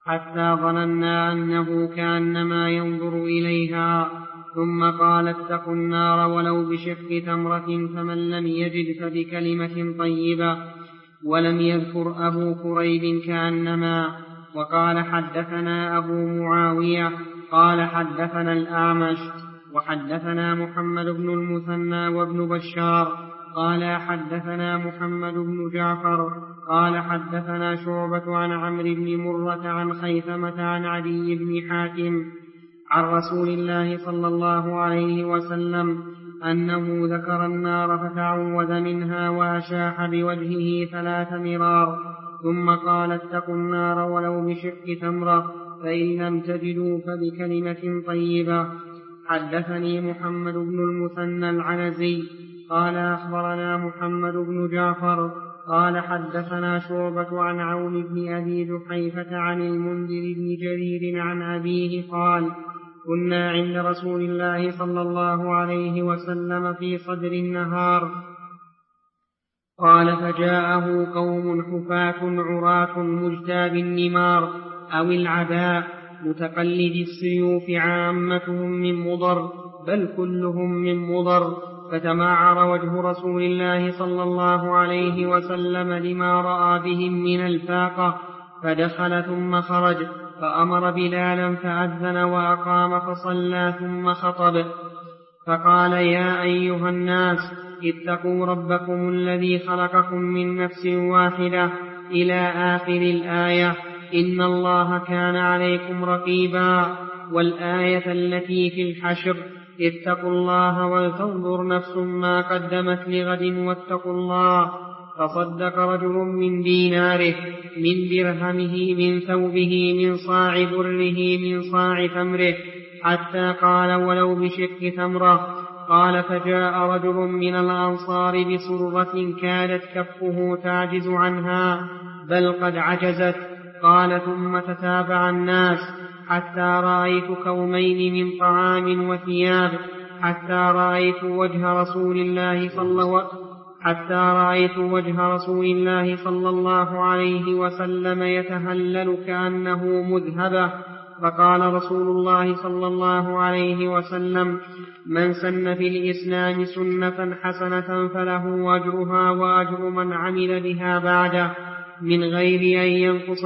حتى ظننا أنه كأنما ينظر إليها، ثم قال اتقوا النار ولو بشق تمرة، فمن لم يجد فبكلمة طيبة. ولم يذكر أبو كريب كأنما. وقال حدثنا أبو معاوية قال حدثنا الأعمش وحدثنا محمد بن المثنى وابن بشار قال حدثنا محمد بن جعفر قال حدثنا شعبة عن عمرو بن مرة عن خيثمة عن عدي بن حاتم عن رسول الله صلى الله عليه وسلم أنه ذكر النار فتعوذ منها وأشاح بوجهه 3 مرار، ثم قال اتقوا النار ولو بشق تمرة، فإن لم تجدوا فبكلمة طيبة. حدثني محمد بن المثنى العنزي قال أخبرنا محمد بن جعفر قال حدثنا شعبة عن عون بن أبي جحيفة عن المنذر بن جرير عن أبيه قال كنا عند رسول الله صلى الله عليه وسلم في صدر النهار، قال فجاءه قوم حفاة عراة مجتاب النمار أو العباء متقلد السيوف، عامتهم من مضر بل كلهم من مضر، فتمعر وجه رسول الله صلى الله عليه وسلم لما رأى بهم من الفاقة، فدخل ثم خرج، فأمر بلالا فأذن وأقام فصلى ثم خطب، فقال يا أيها الناس اتقوا ربكم الذي خلقكم من نفس واحدة إلى آخر الآية، إن الله كان عليكم رقيبا. والآية التي في الحشر اتقوا الله ولتنظر نفس ما قدمت لغد واتقوا الله. فصدق رجل من ديناره من درهمه من ثوبه من صاع بره من صاع تمره، حتى قال ولو بشق تمرة. قال فجاء رجل من الأنصار بسرة كادت كفه تعجز عنها بل قد عجزت. قال ثم تتابع الناس حتى رأيت كومين من طعام وثياب، حتى رأيت وجه رسول الله صلى الله عليه وسلم يتهلل كأنه مذهبة. فقال رسول الله صلى الله عليه وسلم من سن في الإسلام سنة حسنة فله أجرها وأجر من عمل بها بعده من غير أن ينقص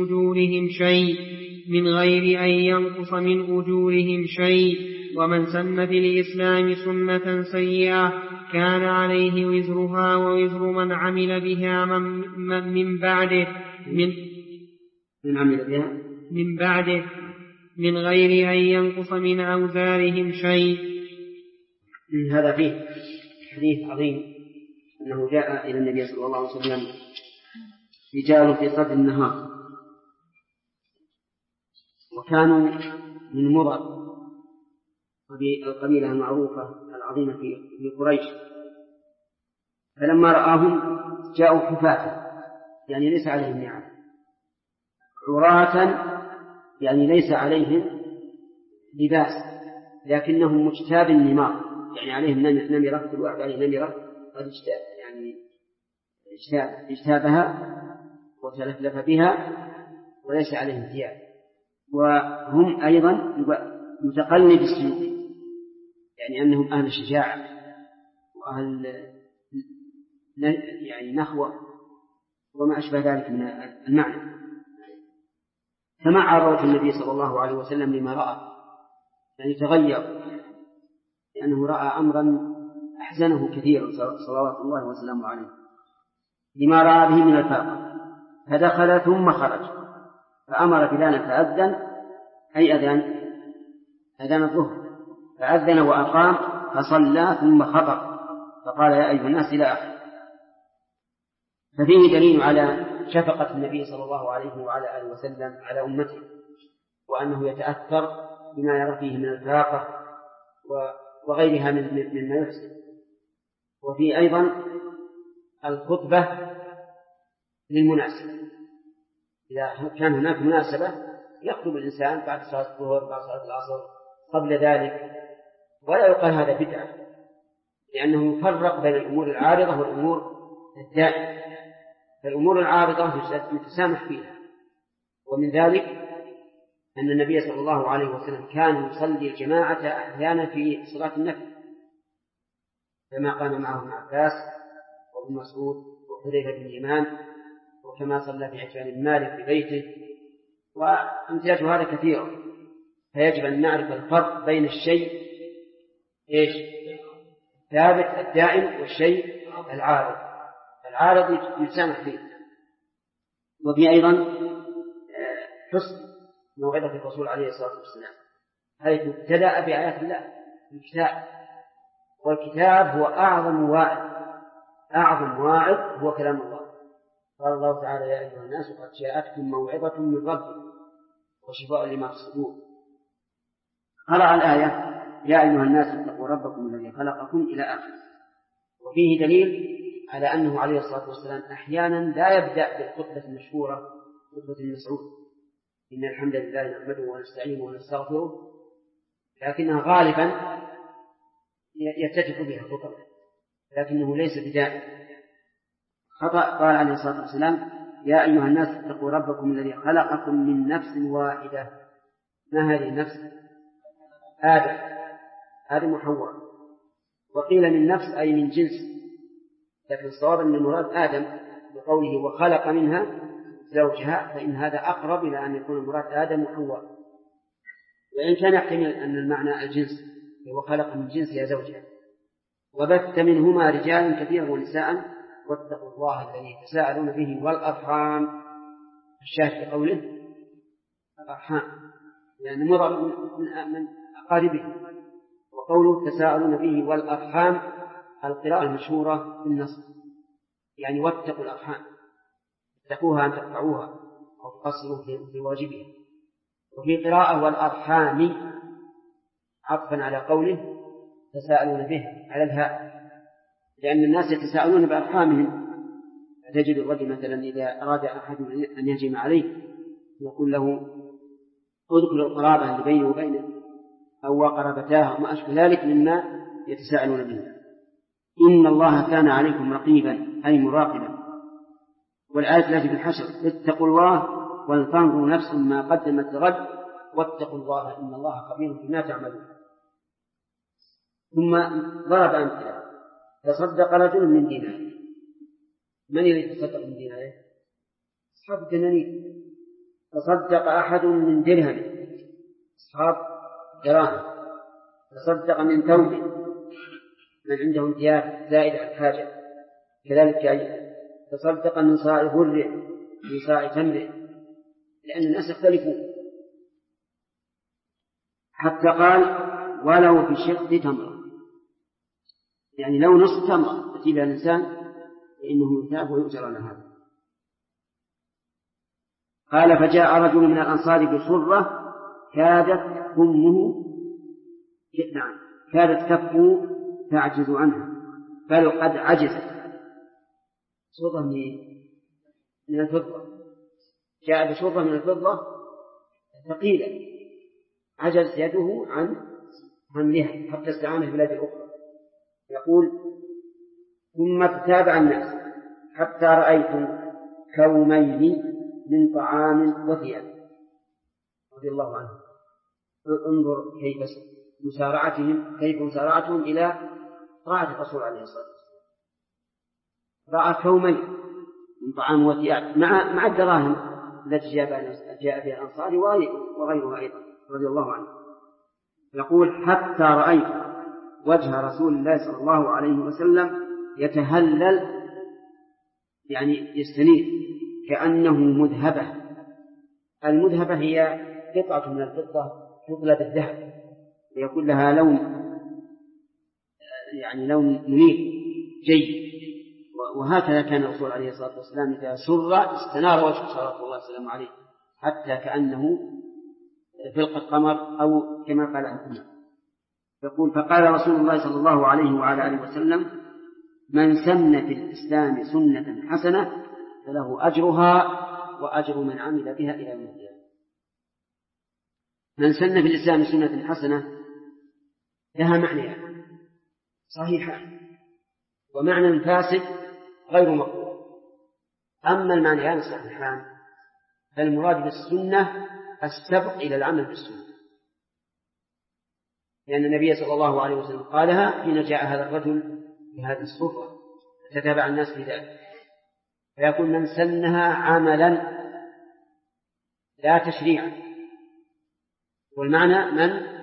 من أجورهم شيء، ومن سن في الإسلام سنة سيئة كان عليه وزرها ووزر من عمل بها من بعده من غير أن ينقص من أوزارهم شيء. هذا فيه حديث عظيم أنه جاء إلى النبي صلى الله عليه وسلم رجال في صدر النهار، وكانوا من مضر القبيلة المعروفة العظيمة في قريش، فلما رآهم جاءوا حفاة يعني ليس عليهم نعم، عراة يعني ليس عليهم لباس لكنهم مجتاب النمار، يعني عليهم نمرة، كل واحد عليه نمرة قد اجتابها وتلفلف بها وليس عليهم ثياب، وهم أيضا متقلد السيوف، يعني أنهم أهل شجاعة وأهل يعني نخوة وما أشبه ذلك من المعنى. تمعر وجه النبي صلى الله عليه وسلم لما رأى، يعني تغير لأنه رأى أمرا أحزنه كثيرا صلوات الله وسلامه عليه لما رأى به من الفاقة، فدخل ثم خرج، فأمر بلالا فأذن، أي أذان الظهر، فأذن وأقام فصلى ثم خطب، فقال يا أيها الناس إلى آخره. ففيه دليل على شفقة النبي صلى الله عليه وعلى آله وسلم على أمته، وأنه يتأثر بما يرى فيه من الفاقة وغيرها مما يحسن. وفي أيضا الخطبة للمناسبة، إذا كان هناك مناسبة يخطب الإنسان بعد صلاة الظهر بعد صلاة العصر قبل ذلك، ولا يقال هذا بدعة، لأنه يفرق بين الأمور العارضة والأمور الدائمة. فالأمور العارضة يتسامح فيها، ومن ذلك أن النبي صلى الله عليه وسلم كان يصلي الجماعة أحيانا في صلاة النفل، كما قام معه ابن عباس وابن مسعود وحذيفة بن اليمان، وكما صلى في عثمان بن مالك في بيته، وأمثلة هذا كثيرة. فيجب أن نعرف الفرق بين الشيء الثابت الدائم والشيء العارض يسامح فيه. وفي أيضا حسن موعظة الرسول عليه الصلاة والسلام، حيث ابتدأ بآيات الله الكتاب، والكتاب هو أعظم واعظ هو كلام الله. قال الله تعالى: يا أيها الناس قد جاءتكم موعظة من ربكم وشفاء لما في الصدور. قرأ الآية: يا أيها الناس اتقوا ربكم الذي خلقكم إلى آخره. وفيه دليل على أنه عليه الصلاة والسلام أحيانا لا يبدأ بالخطبة المشهورة خطبة ابن مسعود: إن الحمد لله نحمده ونستعينه ونستغفره، لكنها غالبا يفتتح بها خطبة، لكنه ليس بدائم. خطأ. قال عليه الصلاة والسلام: يا أيها الناس اتقوا ربكم الذي خلقكم من نفس واحدة. ما هذه النفس؟ آدم وحواء. وقيل من نفس أي من جنس، لكن الصواب أن المراد آدم بقوله وخلق منها زوجها، فإن هذا أقرب إلى أن يكون المراد آدم وحواء، وإن كان يحتمل أن المعنى الجنس، هو خلق من جنسها زوجها. وبث منهما رجالا كثيرا ونساء واتقوا الله الذي تساءلون به والأرحام. الشاهد في قوله الأرحام يعني مضر من أقاربه، وقوله تساءلون به والأرحام القراءة المشهورة بالنصب، يعني واتقوا الأرحام، اتقوها أن تقطعوها أو تقصروا في واجبها. وفي قراءة والأرحام عطفا على قوله تساءلون به على الهاء، لأن الناس يتساءلون بأرحامهم. تجد الرجل مثلا إذا أراد أحد أن يهجم عليه يقول له ادخل القرابة اللي بينه وبينه أو قرابتاه وما أشبه ذلك مما يتساءلون به. إن الله كان عليكم رقيبا أي مراقبا. والآية التي في الحشر: اتقوا الله ولتنظر نفس ما قدمت لغد واتقوا الله إن الله خبير بما تعملون. ثم ضرب أمثلة: تصدق رجل من ديناره. من الذي يتصدق من ديناره؟ أصحاب الدنانير. تصدق أحد من درهم، أصحاب دراهم. تصدق من ثوب، من عنده امتياز زائد عن الحاجة، كذلك أيضا. تصدق من صاع بر، من صاع تمر، لأن الناس يختلفون. حتى قال ولو بشق تمرة، يعني لو نصف تمرة يأتي بها الإنسان فإنه يثاب ويؤجر على هذا. قال فجاء رجل من الأنصار بصرة كادت كفه تعجز عنها، بل قد عجزت. صرة من الفضة، جاء بصرة من الفضة ثقيلة عجز يده عن حملها حتى استعان في البلاد الأخرى. يقول ثم تتابع الناس حتى رأيت كومين من طعام وثياب، رضي الله عنه. انظر كيف مسارعتهم إلى طاعة الرسول عليه الصلاة والسلام. رأى كومين من طعام وثياب مع الدراهم التي جاء بها الأنصار وغيرها أيضا، رضي الله عنه. يقول حتى رأيت وجه رسول الله صلى الله عليه وسلم يتهلل، يعني يستنير كأنه مذهبة. المذهبة هي قطعة من الفضة تطلى بالذهب ليكون لها لون، يعني لون منير جيد. وهكذا كان الرسول عليه الصلاة والسلام إذا سر استنار وجهه صلى الله عليه وسلم عليه حتى كأنه فلق القمر أو كما قال عنه. يقول فقال رسول الله صلى الله عليه وعلى آله وسلم من سن في الإسلام سنة حسنة فله أجرها وأجر من عمل بها إلى يوم القيامة. من سن في الإسلام سنة حسنة لها معنى صحيحة ومعنى فاسد غير مقبول. أما المعنيان الصحيحان فالمراد بالسنة السبق إلى العمل بالسنة، لأن النبي صلى الله عليه وسلم قالها حين جاء هذا الرجل بهذه الصفة فتتابع الناس في ذلك، فيكون من سنها عملا لا تشريعا. والمعنى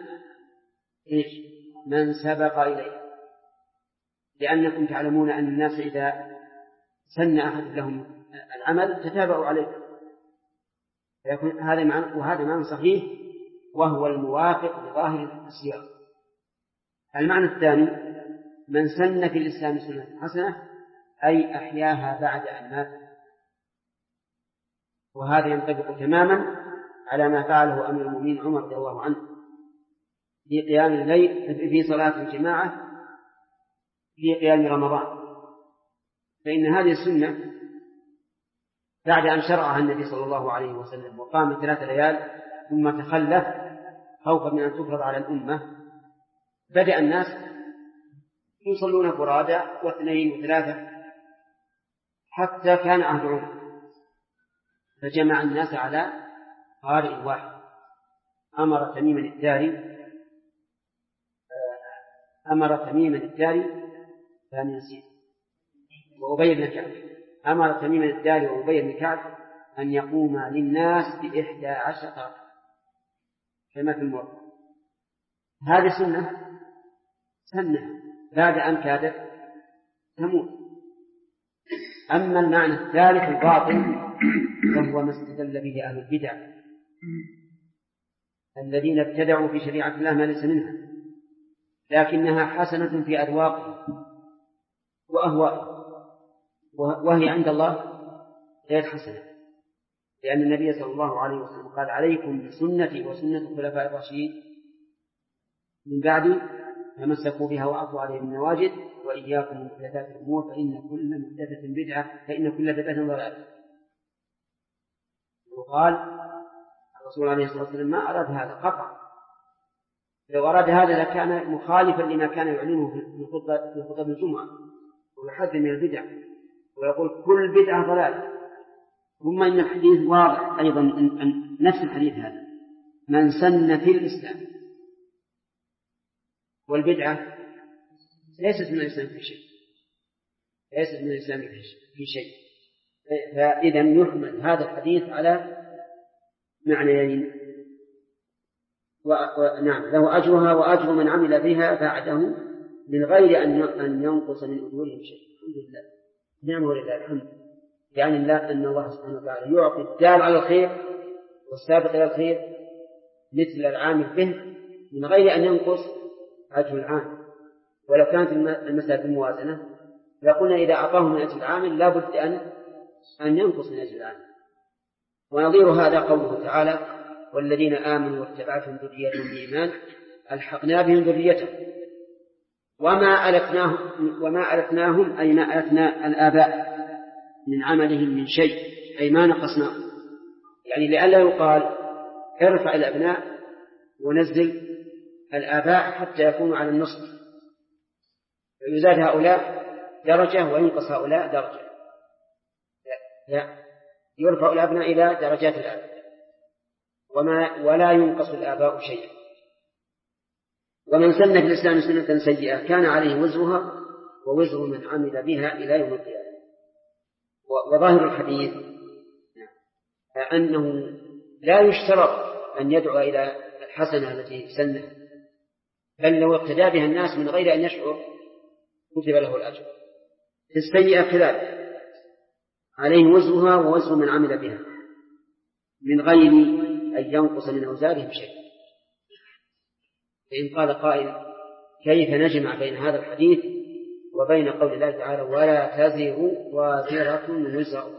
من سبق إليه، لأنكم تعلمون أن الناس إذا سن أحد لهم العمل تتابعوا عليه، فيكون هذا معنى صحيح وهو الموافق لظاهر السياق. المعنى الثاني من سن في الإسلام سنة حسنة أي أحياها بعد أن مات، وهذا ينطبق تماما على ما فعله أمير المؤمنين عمر رضي الله عنه في قيام الليل في صلاة الجماعة في قيام رمضان، فإن هذه السنة بعد أن شرعها النبي صلى الله عليه وسلم وقام 3 ليال ثم تخلف خوفا من أن تفرض على الأمة، بدأ الناس يصلون فرادى واثنين وثلاثة حتى كان عهد عمر، فجمع الناس على قارئ واحد. أمر تميما الداري ثاني نسيت وأبي بن كعب، أمر تميما الداري وأبي بن كعب أن يقوم للناس ب11 ركعة كما في الموضوع. هذه سنة بعد أن كادت تموت. أما المعنى الثالث الباطل فهو ما استدل به أهل البدع الذين ابتدعوا في شريعة الله ما ليس منها، لكنها حسنة في أذواقهم وأهوائهم، وهي عند الله غير حسنة، لأن النبي صلى الله عليه وسلم قال عليكم بسنتي وسنة الخلفاء الراشدين من بعدي تمسكوا بها وعضوا عليهم النواجذ وإياكم من محدثات الأمور فإن كل محدثة بدعة فإن كل بدعة ضلالة. وقال الرسول عليه الصلاة والسلام ما أراد هذا قطعا، لو أراد هذا لكان مخالفا لما كان يعلنه في خطب الجمعة ويحذر من البدع ويقول كل بدعة ضلالة. ثم إن الحديث واضح أيضا أن نفس الحديث هذا من سن في الإسلام، والبدعة ليست من الإسلام في شيء، فإذا يحمل هذا الحديث على معنيين، نعم له أجرها وأجر من عمل بها بعده من غير أن ينقص من أجورهم شيء. الحمد لله، نعم ولله الحمد، يعني أن الله سبحانه وتعالى يعطي الدال على الخير والسابق إلى الخير مثل العامل به من غير أن ينقص أجر العامل. ولو كانت المسألة بالموازنة لقلنا إذا أعطاه من أجر العامل لا بد أن ينقص من أجر العامل. ونظير هذا قوله تعالى والذين آمنوا واتبعتهم ذريتهم بإيمان ألحقنا بهم ذريتهم وما ألتناهم أي ما ألتنا الآباء من عملهم من شيء، أي ما نقصناهم، يعني لئلا يقال ارفع الأبناء ونزل الآباء حتى يكونوا على النصف فيزاد هؤلاء درجة وينقص هؤلاء درجة، لا يرفع الأبناء إلى درجات الآباء ولا ينقص الآباء شيئا. ومن سن في الإسلام سنة سيئة كان عليه وزرها ووزر من عمل بها إلى يوم القيامة. وظاهر الحديث أنه لا يشترط أن يدعو إلى الحسنة التي سنها، بل لو اقتدى بها الناس من غير أن يشعر كتب له الأجر. في السيئة كذلك عليه وزرها ووزر من عمل بها من غير أن ينقص من أوزارهم شيء. فإن قال قائل كيف نجمع بين هذا الحديث وبين قول الله تعالى ولا تزر وازرة وزر؟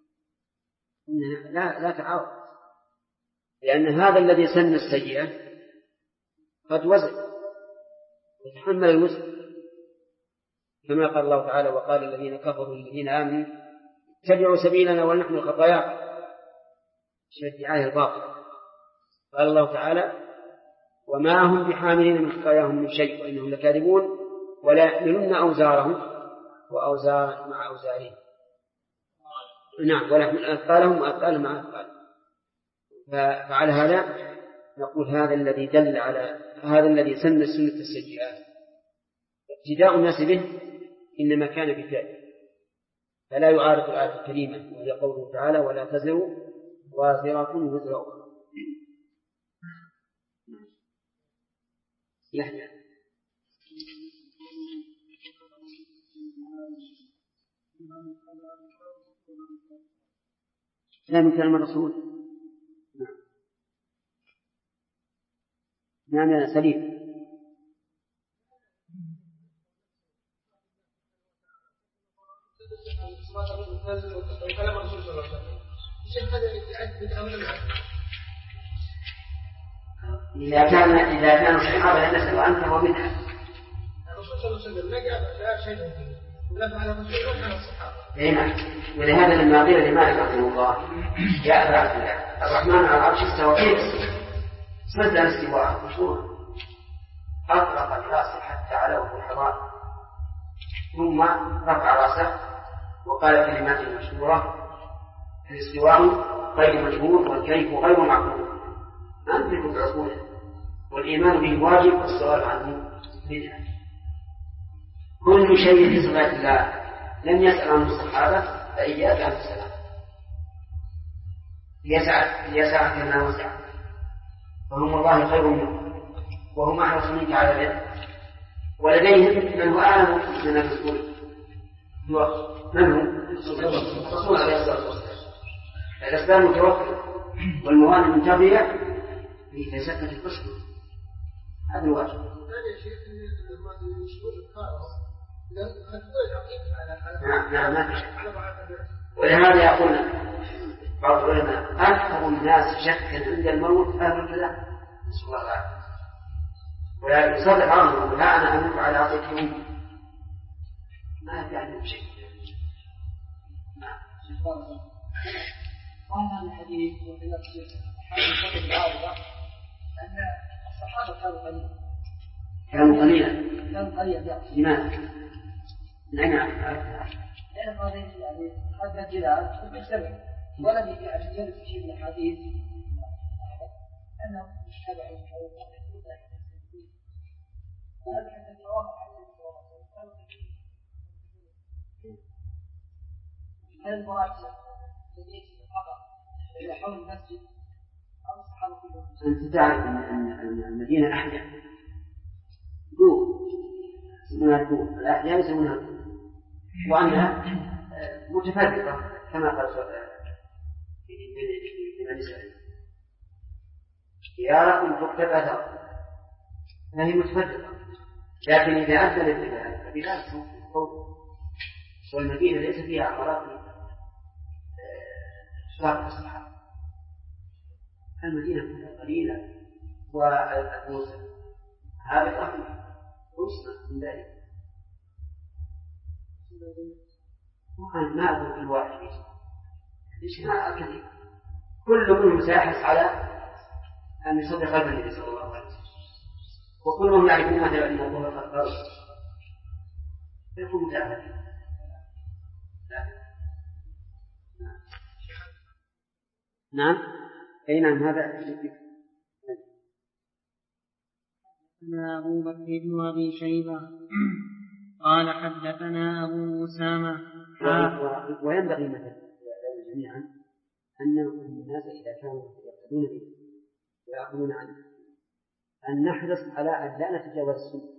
لا تعارض، لأن هذا الذي سن السيئة قد وزر وتحمل الوزر، كما قال الله تعالى وقال الذين كفروا للذين آمنوا اتبعوا سبيلنا ولنحمل خطاياكم الدعاية الباطلة. قال الله تعالى وما هم بحاملين من خطاياهم من شيء وإنهم لكاذبون ولا يحملن أوزارهم وأوزارا مع أوزارهم، نعم ولا يحملن أثقالهم وأثقالا مع أثقالهم. فعلى هذا نقول هذا الذي دل على هذا الذي سن سنة السيئات ابتداء الناس به إنما كان بفعل، فلا يعارض الآية الكريمة وهي قوله تعالى ولا تزر وازرة وزر أخرى. يحيى لا من كلام الرسول. نعم يا سليم. إذا كان الصحابة لا نسأل عنه ومنها الرسول صلى الله عليه وسلم لا شيء ولا فعل الرسول ولا الصحابة. ولهذا لما قيل لمالك رحمه الله يا أبا عبد الله الرحمن على العرش استوى كيف سد الاستواء مشهورا أطلق الراس حتى علوه الحضار ثم رفع راسه وقال كلمات مشهورة الاستواء غير مجهول والكيف غير معقول ما ندرك بعقوله والإيمان به واجب والسؤال عنه بدعة. كل شيء في صفات الله لم يسأل عنه الصحابة فإياك أن تسأل ليسعك ما وسع فهم والله خير منه وهم أحرص منك على العلم ولديهم من هو أعلم من المسؤول من هو الرسول عليه الصلاة والسلام. الأسباب متوفرة والموانع منتظرة لتسكت القشر هذا الواجب. نعم ولهذا يقول بعض العلماء أكثر الناس شكا عند الموت أهل الكلام نسأل الله العافية ولا يصدق عنه لا أنا أموت على عطيك ما يعني شيء. هذا الحديث وفي حديث العارضة أن الصحابة كانوا قليلا لماذا؟ نعم لأن هذا يعني هذا الجلال بالسبب ولم يجلس في شيء من الحديث أنه مشتبع هذا حديث واقع هل المراد إلى حول المسجد أو الصحابة كلهم؟ أنت تعرف أن المدينة أحياء دور يسمونها الدور الأحياء يسمونها الدور وأنها متفرقة كما قال في بني إسرائيل خيارة تكتب أثر فهي متفرقة لكن إذا أدى الاتباع فبذلك القول والمدينة ليس فيها عمارات شرط الصحابة المدينة قليلة والموسى هذا الأمر وصل من ذلك وكان ما أقول الواحد ليش ما أكذب كل منهم سيحرص على أن يصدق النبي صلى الله عليه وسلم وكلهم يعرفون ماذا أن الله قد قال فيكون متعبد. نعم أي نعم هذا حدثنا أبو بكر بن أبي شيبة قال حدثنا أبو أسامة وينبغي مثلا جميعا أن الناس إذا كانوا يقتدون به ويأخذون عنه أن نحرص على أن لا نتجاوز السنة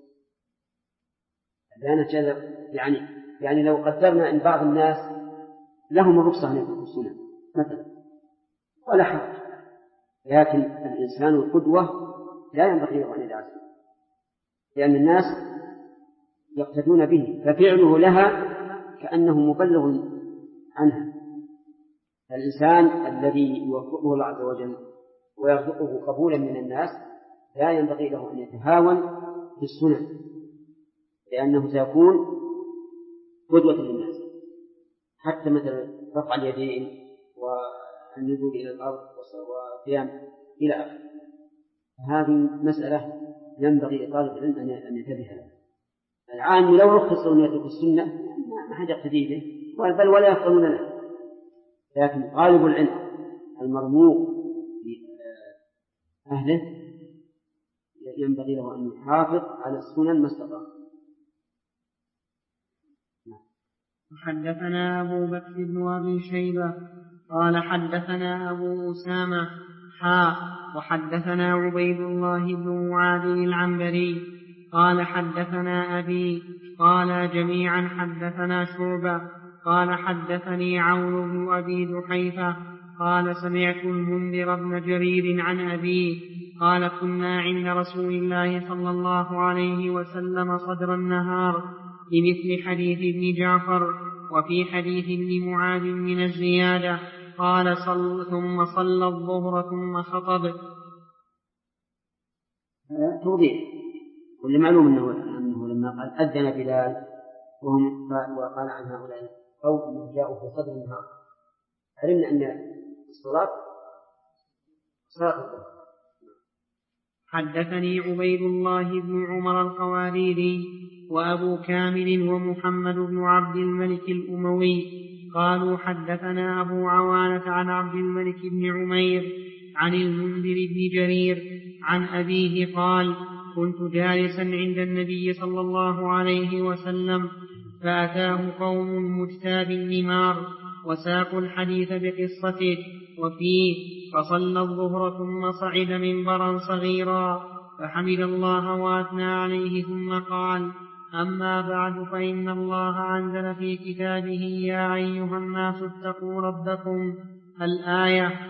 لا نتجاوز يعني لو قدرنا أن بعض الناس لهم الرخصة أن يتركوا السنة مثلا ولا حرج لكن الإنسان القدوة لا ينبغي أن يدع السنة لأن الناس يقتدون به ففعله لها كأنه مبلغ عنها. الإنسان الذي يوفقه الله عز وجل ويرزقه قبولا من الناس لا ينبغي له أن يتهاون في السنة لأنه سيكون قدوة للناس حتى مثلا رفع اليدين والنزول إلى الأرض والقيام إلى آخره. هذه مسألة ينبغي لطالب العلم أن ينتبه لها. العام لو رخص أن يترك السنة ما حد يقتدي به بل ولا يفهمون له لكن غالب العلم المرموق أهله ينبغي له أن يحافظ على السنن ما استطاع. حدثنا أبو بكر بن أبي شيبة قال حدثنا أبو أسامة وحدثنا عبيد الله بن معاذ العنبري قال حدثنا أبي قال جميعا حدثنا شعبة قال حدثني عون بن أبي جحيفة قال سمعت المنذر بن جرير عن أبيه قال كنا عند رسول الله صلى الله عليه وسلم صدر النهار بمثل حديث ابن جعفر وفي حديث ابن معاذ من الزيادة قال ثم صلى الظهر ثم خطب. توضيح كل معلوم أنه لما قال أذن بلال وقال عن هؤلاء أو أنه جاءوا في صدر النهار علمنا أن الصلاة الظهر. حدثني عبيد الله بن عمر القواريري وأبو كامل ومحمد بن عبد الملك الأموي قالوا حدثنا أبو عوانة عن عبد الملك بن عمير عن المنذر بن جرير عن أبيه قال كنت جالسا عند النبي صلى الله عليه وسلم فأتاه قوم مجتاب النمار وساقوا الحديث بقصته وفيه فصلى الظهر ثم صعد منبرا صغيرا فحمد الله وأثنى عليه ثم قال أما بعد فإن الله أنزل في كتابه يا أيها الناس اتقوا ربكم الآية.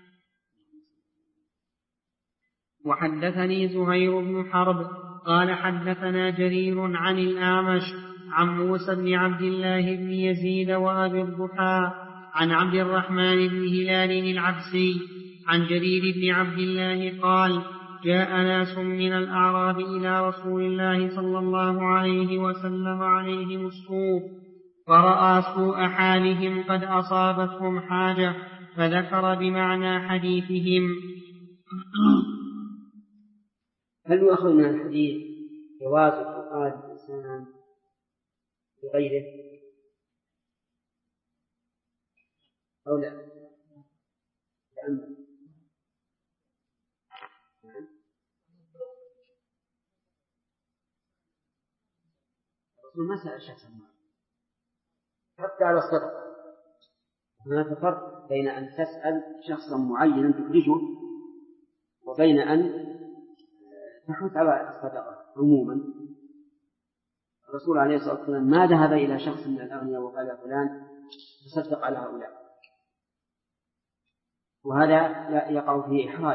وحدثني زهير بن حرب قال حدثنا جرير عن الأعمش عن موسى بن عبد الله بن يزيد وأبي الضحى عن عبد الرحمن بن هلال العبسي عن جرير بن عبد الله قال جاء ناس من الأعراب إلى رسول الله صلى الله عليه وسلم عليهم الصوف فرأى سوء حالهم قد أصابتهم حاجة فذكر بمعنى حديثهم. هل يؤخذ من الحديث جواز سؤال الإنسان بغيره أو لا؟ الرسول ما سأل شخصا معين حتى على الصدق. هناك فرق بين أن تسأل شخصا معينا تخرجه وبين أن تحث على الصدقة عموما. الرسول عليه الصلاة والسلام ما ذهب إلى شخص من الأغنياء وقال يا فلان تصدق على هؤلاء، وهذا يقع فيه إحراج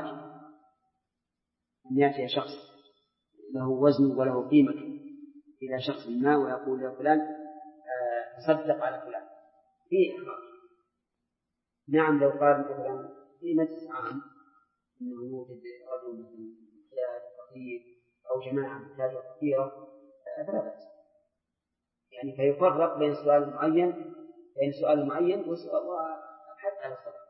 أن يأتي شخص له وزن وله قيمة إلى شخص ما ويقول يا فلان تصدق على فلان، فيه إحراج. نعم لو قال مثلا في مجلس عام إنه يوجد رجل محتاج فقير أو جماعة محتاجة كثيرة فلا بأس، يعني فيفرق بين سؤال معين وسؤال والحث على الصدقة.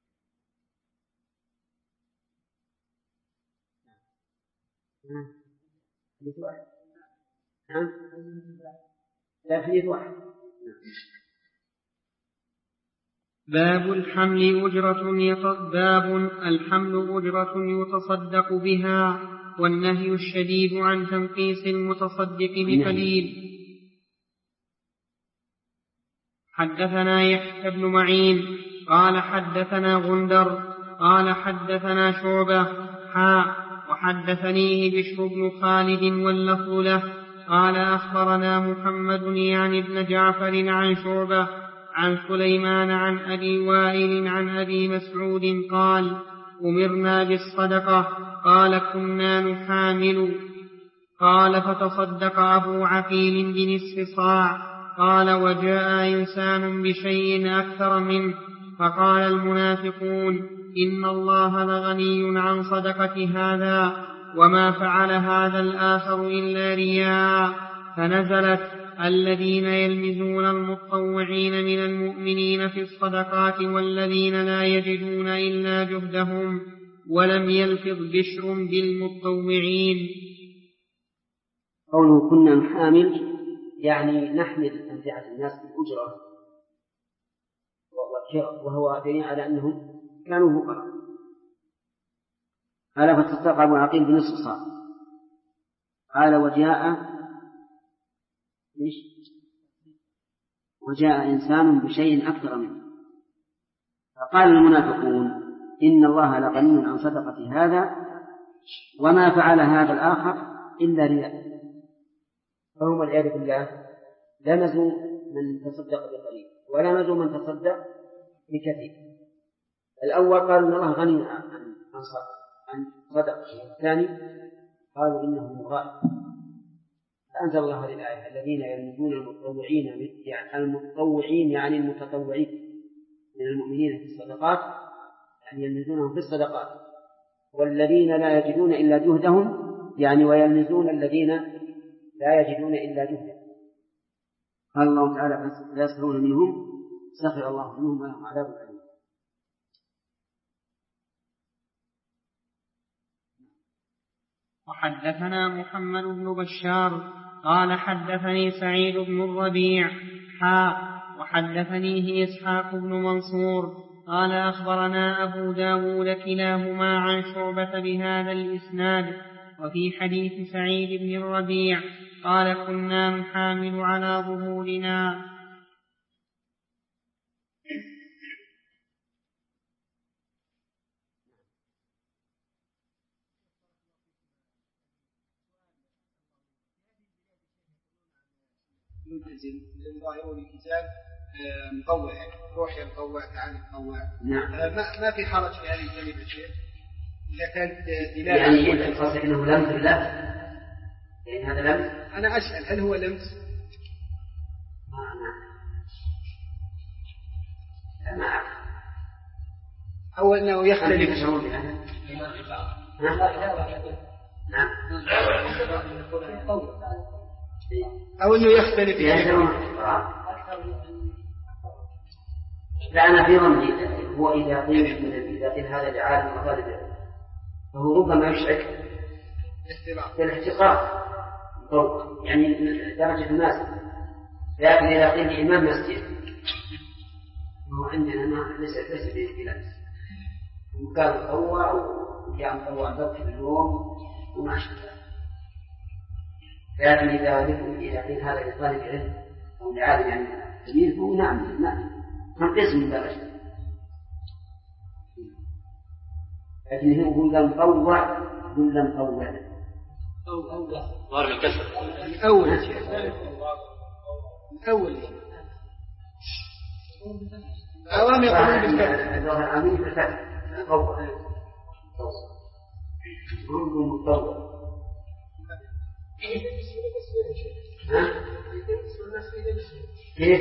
حديث واحد. نعم لا حديث واحد. باب الحمل أجرة يتصدق بها والنهي الشديد عن تنقيص المتصدق بقليل. حدثنا يحيى بن معين قال حدثنا غندر قال حدثنا شعبة وحدثنيه بشر بن خالد واللفظ له قال أخبرنا محمد يعني ابن جعفر عن شعبة عن سليمان عن أبي وائل عن أبي مسعود قال أمرنا بالصدقة قال كنا نحامل قال فتصدق أبو عقيل بنصف صاع قال وجاء إنسان بشيء أكثر منه فقال المنافقون إن الله لغني عن صدقة هذا وما فعل هذا الآخر إلا رياء فنزلت الذين يلمزون المتطوعين من المؤمنين في الصدقات والذين لا يجدون إلا جهدهم ولم يلفظ بشر بالمتطوعين. قوله كنا نحامل يعني نحمل أمتعة الناس بالأجرة وهو دليل على أنهم كانوا فقراء. قال فتصدق أبو عقيل بنصف صاع. قال وجاء إنسان بشيء أكثر منه. فقال المنافقون إن الله لغني عن صدقة هذا وما فعل هذا الآخر إلا رياء. فهم والعياذ بالله لمزوا من تصدق بقليل ولمزوا من تصدق بكثير. الأول قالوا إن الله غني عن صدقة، الثاني قالوا إنه مغائب. فأنزل الله هذه الآية الذين يلمزون المتطوعين يعني المتطوعين من المؤمنين في الصدقات، يعني يلمزونهم في الصدقات، والذين لا يجدون إلا جهدهم يعني ويلمزون الذين لا يجدون إلا جهدهم. قال الله تعالى فيسخرون منهم سخر الله منهم ولهم عذاب أليم. وحدثنا محمد بن بشار قال حدثني سعيد بن الربيع وحدثنيه إسحاق بن منصور قال أخبرنا أبو داود كلاهما عن شعبة بهذا الإسناد. وفي حديث سعيد بن الربيع قال كنا نحامل على ظهورنا ملتزم يظاهرون الكتاب مطوع، روح يتطوع تعالى يتطوع. نعم. ما في حرج في هذه الكلمة شيء إذا كانت دلالة. يعني أنت قصدك أنه لمس بالله؟ يعني هذا لمس؟ أنا أسأل هل هو لمس؟ ما أعرف. أو أنه يختلف. نعم. أو أنه يختلف. لا أنا في ظني هو إذا قيل هذا لعالم وطالب فهو ربما يشعر بالاحتقار يعني درجة الناس، لكن إذا قيل إمام مسجد هو عندنا ما ليس بلبس وكان مطوع وكان مطوع ضبط في اليوم وما شابه. لكن إذا قيل هذا لطالب علم أو لعالم يعني كبير هو نعم تنقص من درجة، لكن هو قال مطوع ولا مطوع أو ضارب الكسر الأول أوام يقولون بالكسر الظاهر أمين بالفتح مطوع مطوع. كيف؟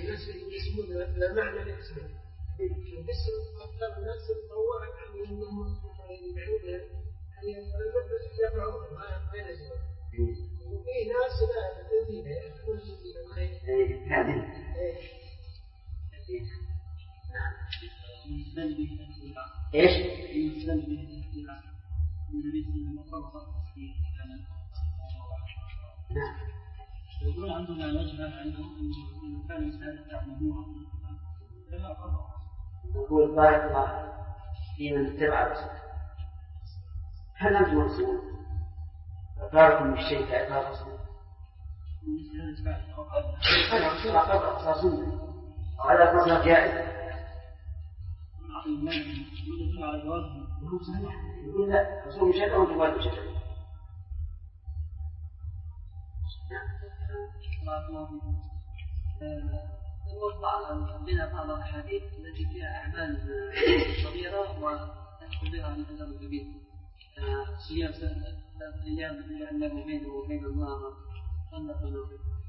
معنى الاسم الاسم أكثر الناس تطوعا عن أنهم يدعون أن يفعلون ما ينزلون، وفي ناس لا تزيد يأخذون الخير. هذه ايش؟ نعم. يقول عندنا نجمة عندهم إنه كان يسأل تعلموها لما قرأ. يقول بارك الله في من اتبع الرسول. هل أنتم مرسلون؟ باركم بالشيء كأتباع الرسول. هذا قرأ سنة وهذا قرأ جائز. يقول لا رسول مشهد أو جوال مشهد. عندنا بعض الأحاديث التي فيها أعمال صغيرة وتدخل بها الأجر الكبير، صيام 3 أيام لأنه بينه وبين الله خندق.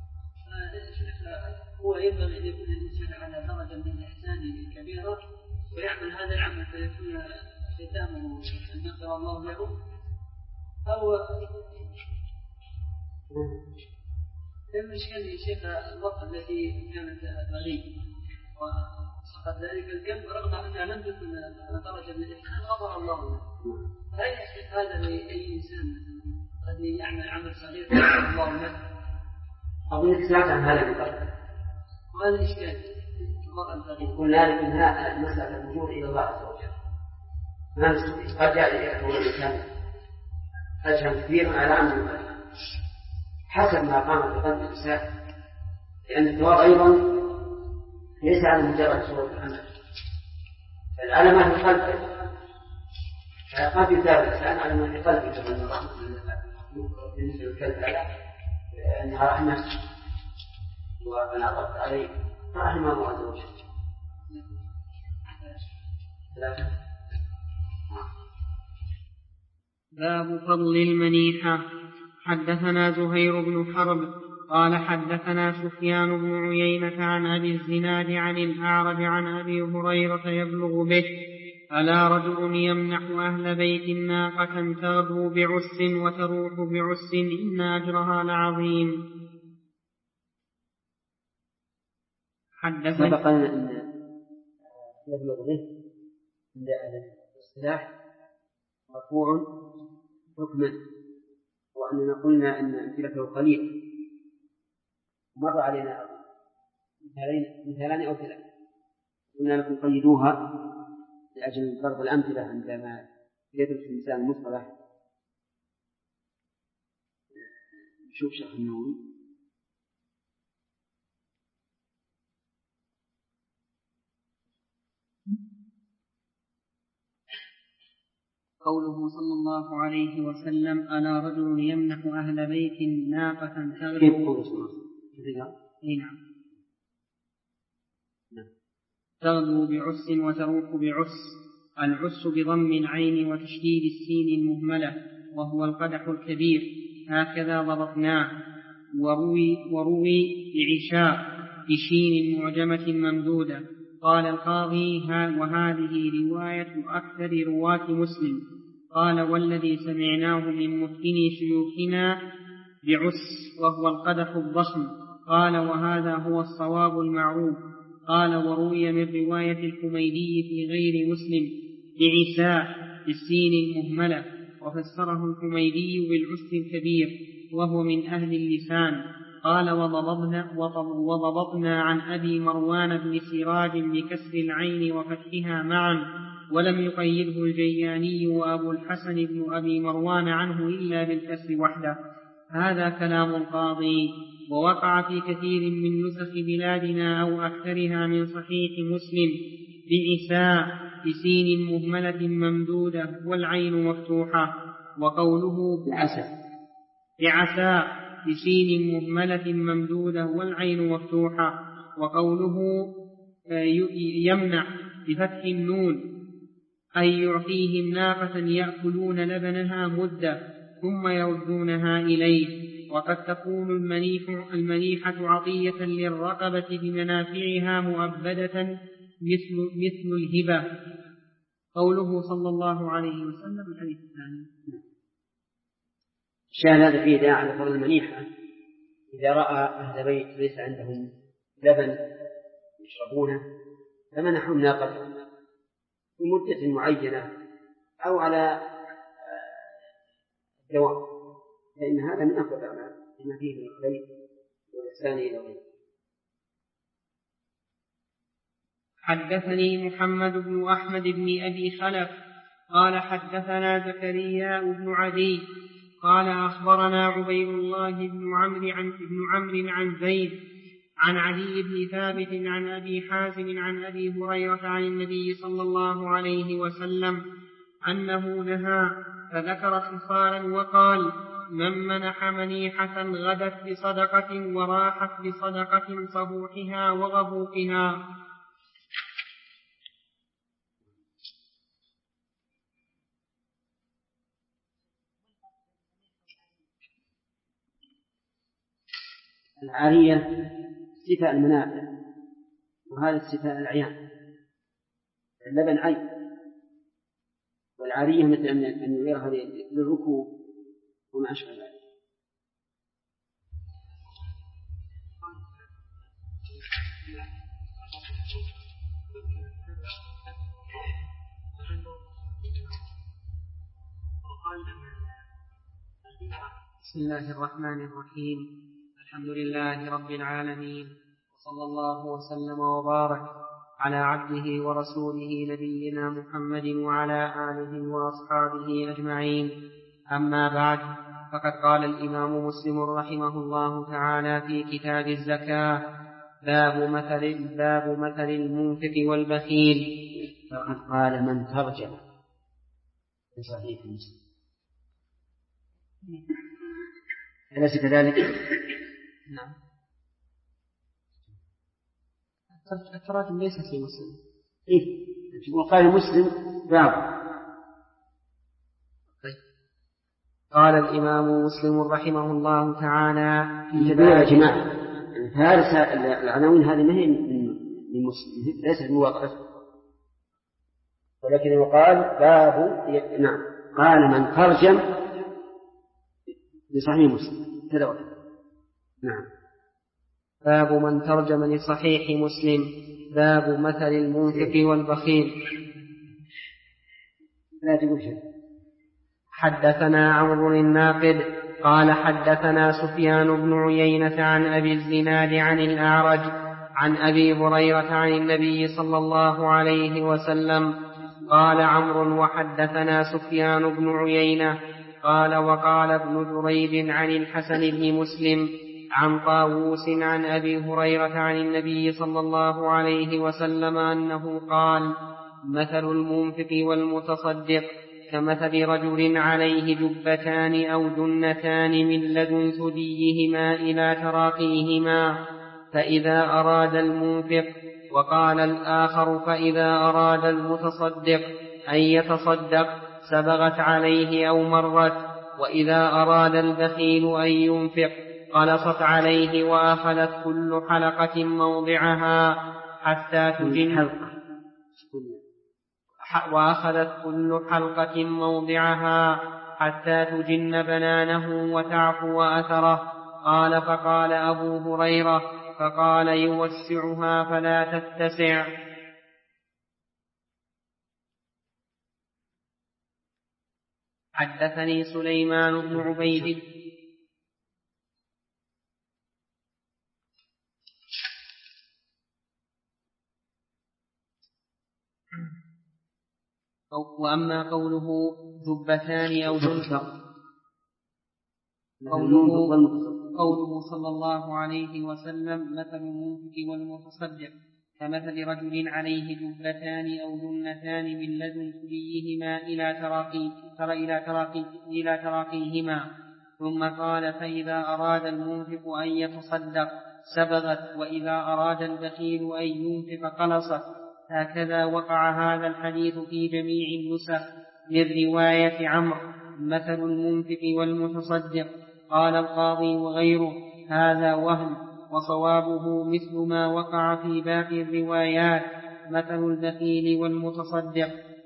هو ينبغي أن يكون الإنسان على درجة من الإحسان كبيرة ويعمل هذا العمل فيكون ختامه أن يغفر الله له، أو المشكلة يا شيخ الوقت التي كانت غريب وسقط ذلك الكلب رغم أنها لم تكن على درجة من الإحسان غفر الله له. لا يحق هذا لأي إنسان قد يعمل عمل صغير غفر الله له. أظن سمعت عن هذا من قبل. وهذا الإشكال الوقت الغريب. قلنا لك إنها مسألة الرجوع إلى الله عز وجل، قد يكون الإنسان أجهل كثيرا على أمر حسب ما قام بقلب الإنسان، لأن الثواب أيضا ليس على مجرد صورة العمل، العلامات في قلبه قد يثاب الإنسان على ما في قلبه كما بالنسبة للكلب أنها رحمة وأنا أردت عليه رحمه الله عز وجل. باب فضل المنيحة. حدثنا زهير بن حرب قال حدثنا سفيان بن عيينة عن أبي الزناد عن الأعرج عن أبي هريرة يبلغ به: ألا رجل يمنح أهل بيت ناقة تغدو بعس وتروح بعس إن أجرها لعظيم. سبق أن يبلغ به عند الاصطلاح مرفوع حكما، وأننا قلنا أن أمثلته قليل، مر علينا مثالان أو ثلاث قلنا لكم قيدوها لأجل ضرب الأمثلة عندما يدرس الإنسان المصطلح. نشوف شرح النووي. قوله صلى الله عليه وسلم: ألا رجل يمنح أهل بيت ناقة تغدو تغدو بعس وتروح بعس. العس بضم العين وتشديد السين المهملة، وهو القدح الكبير، هكذا ضبطناه. وروي بعشاء بشين معجمة ممدودة. قال القاضي: وهذه رواية أكثر رواة مسلم. قال: والذي سمعناه من متقني شيوخنا بعس، وهو القدح الضخم. قال: وهذا هو الصواب المعروف. قال: وروي من رواية الحميدي في غير مسلم بعساء بالسين المهملة، وفسره الحميدي بالعس الكبير، وهو من أهل اللسان. قال: وضبطنا عن أبي مروان بن سراج بكسر العين وفتحها معا، ولم يقيده الجياني وأبو الحسن بن أبي مروان عنه إلا بالكسر وحده. هذا كلام القاضي، ووقع في كثير من نسخ بلادنا أو أكثرها من صحيح مسلم بعساء بسين مهملة ممدودة والعين مفتوحة. وقوله بعساء بسين مهملة ممدودة والعين مفتوحة. وقوله يمنع بفتح النون أي يعطيهم ناقة يأكلون لبنها مدة ثم يردونها إليه. وقد تكون المنيحة عطية للرقبة بمنافعها مؤبدة مثل الهبة. قوله صلى الله عليه وسلم. الحديث الثاني. الشاهد هذا فيه داعي على فضل المنيحة. إذا رأى أهل بيت ليس عندهم لبن يشربونه فمنحهم ناقة في مدة معينة أو على دوام، فإن هذا من أفضل الأعمال بما فيه من الخير والإحسان إلى غيره. حدثني محمد بن أحمد بن أبي خلف قال حدثنا زكريا بن عدي قال أخبرنا عبيد الله بن عمرو عن زيد عن علي بن ثابت عن أبي حازم عن أبي هريرة عن النبي صلى الله عليه وسلم أنه نهى، فذكر خصالا وقال: من منح منيحة غدت بصدقة وراحت بصدقة صبوحها وغبوقها. العارية صفة المنافع، وهذا الصفة العيان. اللبن عين، والعارية مثل أن يغيرها للركوب وما أشبه ذلك. بسم الله الرحمن الرحيم. الحمد لله رب العالمين، وصلى الله وسلم وبارك على عبده ورسوله نبينا محمد وعلى آله وأصحابه أجمعين. أما بعد، فقد قال الإمام مسلم رحمه الله تعالى في كتاب الزكاة: باب مثل المنفق والبخيل. فقد قال من ترجم في صحيح مسلم، أليس كذلك؟ نعم، التراجم ليس في مسلم. إيه، وقال مسلم باب. قال الإمام مسلم رحمه الله تعالى يا جماعة، هذه العناوين هذه ما هي من مسلم، ليست موقف، ولكن يقال باب. نعم، قال من ترجم لصحيح مسلم كذا وكذا. نعم، باب من ترجم لصحيح مسلم. باب مثل المنفق والبخيل. لا تقول شيء. حدثنا عمرو الناقد قال حدثنا سفيان بن عيينة عن أبي الزناد عن الأعرج عن أبي هريرة عن النبي صلى الله عليه وسلم. قال عمرو: وحدثنا سفيان بن عيينة قال وقال ابن جريج عن الحسن بن مسلم عن طاووس عن أبي هريرة عن النبي صلى الله عليه وسلم أنه قال: مثل المنفق والمتصدق كمثل رجل عليه جبتان أو جنتان من لدن ثديهما إلى تراقيهما، فإذا أراد المنفق، وقال الآخر فإذا أراد المتصدق أن يتصدق سبغت عليه أو مرت، وإذا أراد البخيل أن ينفق قلصت عليه وأخذت كل حلقة موضعها حتى تجن حتى تجن بنانه وتعفو أثره. قال: فقال أبو هريرة: فقال: يوسعها فلا تتسع. حدثني سليمان بن عبيد وأما قوله جبتان أو جنتر، قوله صلى الله عليه وسلم: مثل المنفق والمتصدق كمثل رجل عليه جبتان أو جنتان من لدن ثديهما إلى تراقيهما، ثم قال: فإذا أراد المنفق أن يتصدق سبغت، وإذا أراد البخيل أن ينفق قلصت. هكذا وقع هذا الحديث في جميع النسخ من رواية عمرو: مثل المنفق والمتصدق. قال القاضي وغيره: هذا وهم، وصوابه مثل ما وقع في باقي الروايات: مثل البخيل والمتصدق.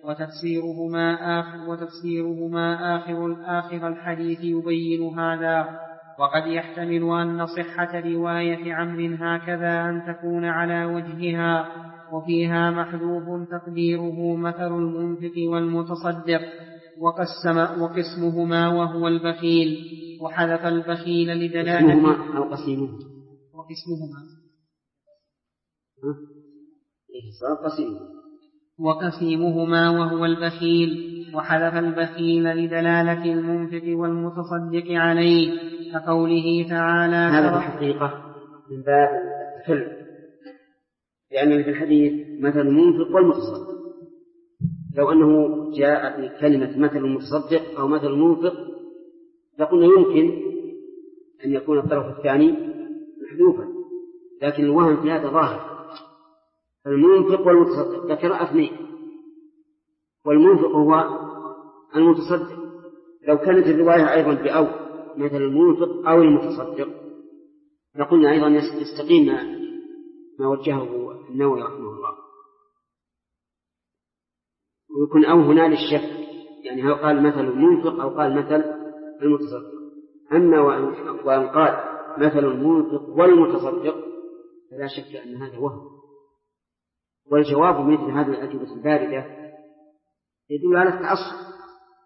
وتفسيرهما آخر الحديث يبين هذا. وقد يحتمل أن صحة رواية عمرو هكذا أن تكون على وجهها، وفيها محذوف تقديره مثل المنفق والمتصدق، وقسمهما وهو البخيل، وحذف البخيل لدلالة وقسيمهما وهو البخيل، وحذف البخيل لدلالة المنفق والمتصدق عليه، كقوله تعالى: هذا في الحقيقة من باب التكلم، لأن في الحديث مثل المنفق والمتصدق، لو أنه جاء في كلمة مثل المتصدق أو مثل المنفق لقلنا يمكن أن يكون الطرف الثاني محذوفا، لكن الوهم في هذا ظاهر. المنفق والمتصدق ذكر اثنين، والمنفق هو المتصدق. لو كانت الرواية أيضا بأو مثل المنفق أو المتصدق لقلنا أيضا يستقيم ما وجهه النووي رحمه الله، ويكون أو هنا للشك، يعني هل قال مثل المنفق أو قال مثل المتصدق. أما وأن قال مثل المنفق والمتصدق فلا شك أن هذا وهم، والجواب مثل هذه الأجوبة الباردة يدل على التعصب.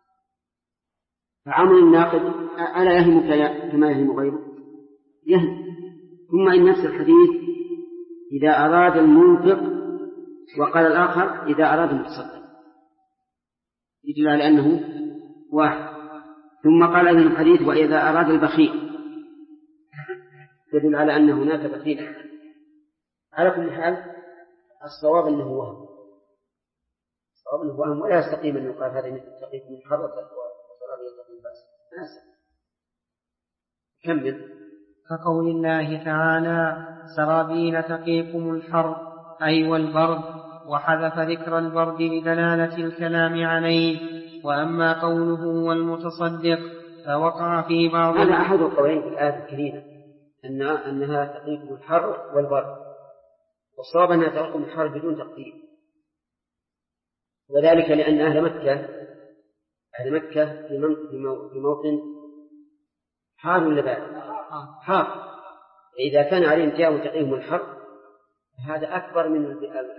فعمل الناقد ألا يهمك كما يهم غيره؟ يهم. ثم إن نفس الحديث إذا أراد المنفق وقال الآخر إذا أراد المتصدق، يدل على أنه واحد. ثم قال ابن الحديث وإذا أراد البخيل، يدل على أن هناك بخيل. على كل حال الصواب أنه وهم، ولا يستقيم أن يقال هذا يستقيم من حرة وصلاة يستقيم بس. كمل. كقول الله تعالى سرابيل تقيكم الحر أي والبرد، وحذف ذكر البرد لدلالة الكلام عليه. وأما قوله والمتصدق فوقع في بعض هذا أحد القولين في الآية الكريمة أنها تقيكم الحر والبرد، والصواب أنها تقيكم الحر بدون تقدير، وذلك لأن أهل مكة في موطن حار ولا بارد؟ حار. إذا كان عليهم ثياب تقيهم الحر هذا أكبر من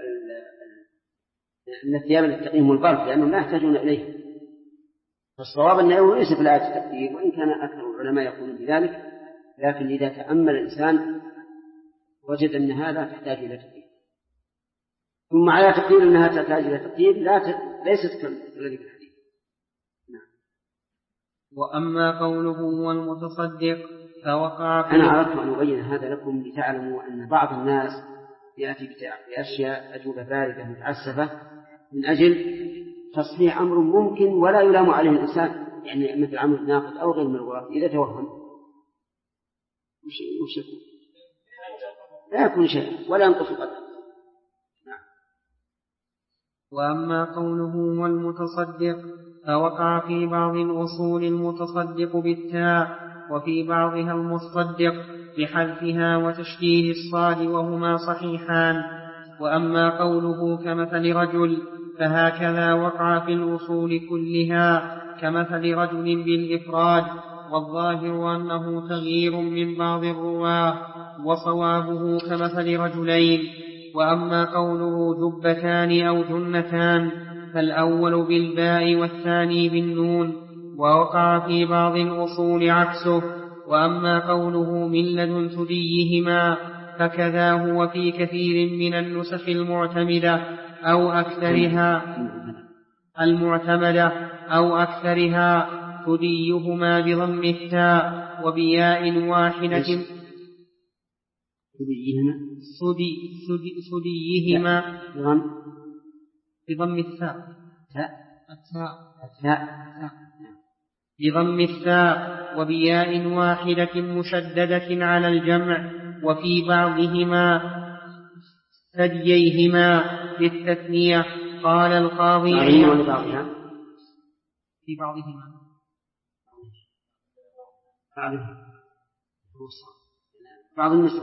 الثياب التي تقيهم البرد، لأنهم لا يحتاجون إليه. فالصواب أنه ليس في الآية التقدير، وإن كان أكثر العلماء يقولون بذلك، لكن إذا تأمل الإنسان وجد أنها لا تحتاج إلى تقدير. ثم على تقدير أنها تحتاج إلى تقدير ليست كالذي في الحديث. وأما قوله والمتصدق فوقع في أنا أردت أن أبين هذا لكم لتعلموا أن بعض الناس يأتي بأشياء أجوبة باردة متعسفة من أجل تصحيح أمر ممكن ولا يلام عليه الإنسان، يعني مثل عمل ناقض أو غير من الغرف إذا توهم وش يكون؟ لا يكون شيء ولا ينقص قدر. وأما قوله والمتصدق فوقع في بعض الأصول المتصدق بالتاء، وفي بعضها المصدق بحذفها وتشديد الصاد، وهما صحيحان. وأما قوله كمثل رجل فهكذا وقع في الأصول كلها كمثل رجل بالإفراد، والظاهر أنه تغيير من بعض الرواه، وصوابه كمثل رجلين. وأما قوله جبتان أو جنتان فالأول بالباء والثاني بالنون، ووقع في بعض الأصول عكسه. وأما قوله من لدن ثديهما فكذا هو في كثير من النسخ المعتمدة أو أكثرها ثديهما بضم التاء وبياء واحدة ثديهما بضم الثاء بضم الثاء وبياء واحدة مشددة على الجمع، وفي بعضهما ثدييهما بالتثنية. قال القاضي في بعضهما بعض النسخ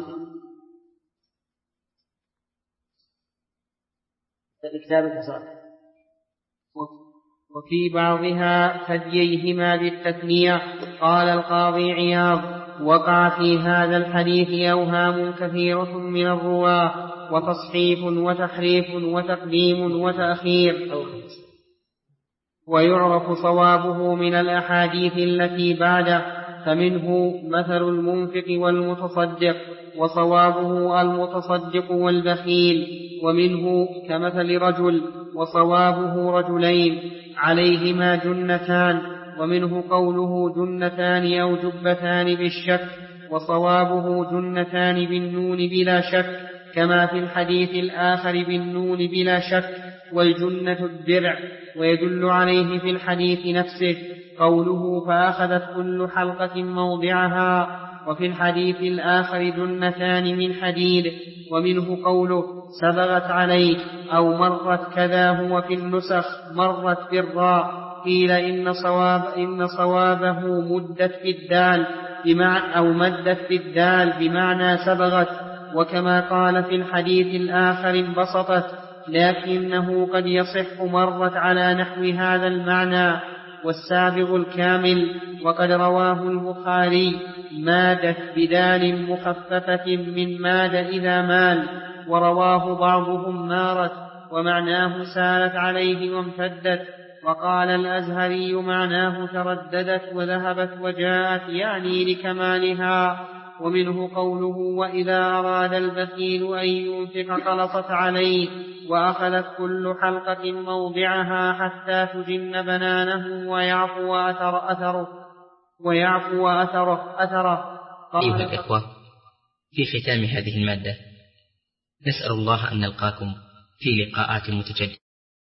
وفي بعضها ثدييهما بالتثنية. قال القاضي عياض وقع في هذا الحديث أوهام كثيرة من الرواة، وتصحيف وتحريف وتقديم وتأخير، ويعرف صوابه من الأحاديث التي بعده. فمنه مثل المنفق والمتصدق، وصوابه المتصدق والبخيل. ومنه كمثل رجل، وصوابه رجلين عليهما جنتان. ومنه قوله جنتان أو جبتان بالشك، وصوابه جنتان بالنون بلا شك، كما في الحديث الآخر بالنون بلا شك، والجنة الدرع. ويدل عليه في الحديث نفسه قوله فأخذت كل حلقة موضعها، وفي الحديث الآخر جنتان من حديد. ومنه قوله سبغت عليه أو مرت، كذا هو في النسخ مرت بالراء. قيل إن صوابه مدت في الدال أو مدت في الدال بمعنى سبغت، وكما قال في الحديث الآخر انبسطت، لكنه قد يصح مرت على نحو هذا المعنى. والسابغ الكامل، وقد رواه البخاري مادت بدال مخففة من ماد إذا مال، ورواه بعضهم مارت، ومعناه سالت عليه وامتدت. وقال الأزهري معناه ترددت وذهبت وجاءت، يعني لكمالها. ومنه قوله وإذا أراد البخيل أن ينفق قلصت عليه، وأخذت كل حلقة موضعها حتى تجن بنانه ويعفو أثره. أيها الإخوة، في ختام هذه المادة نسأل الله أن نلقاكم في لقاءات متجددة.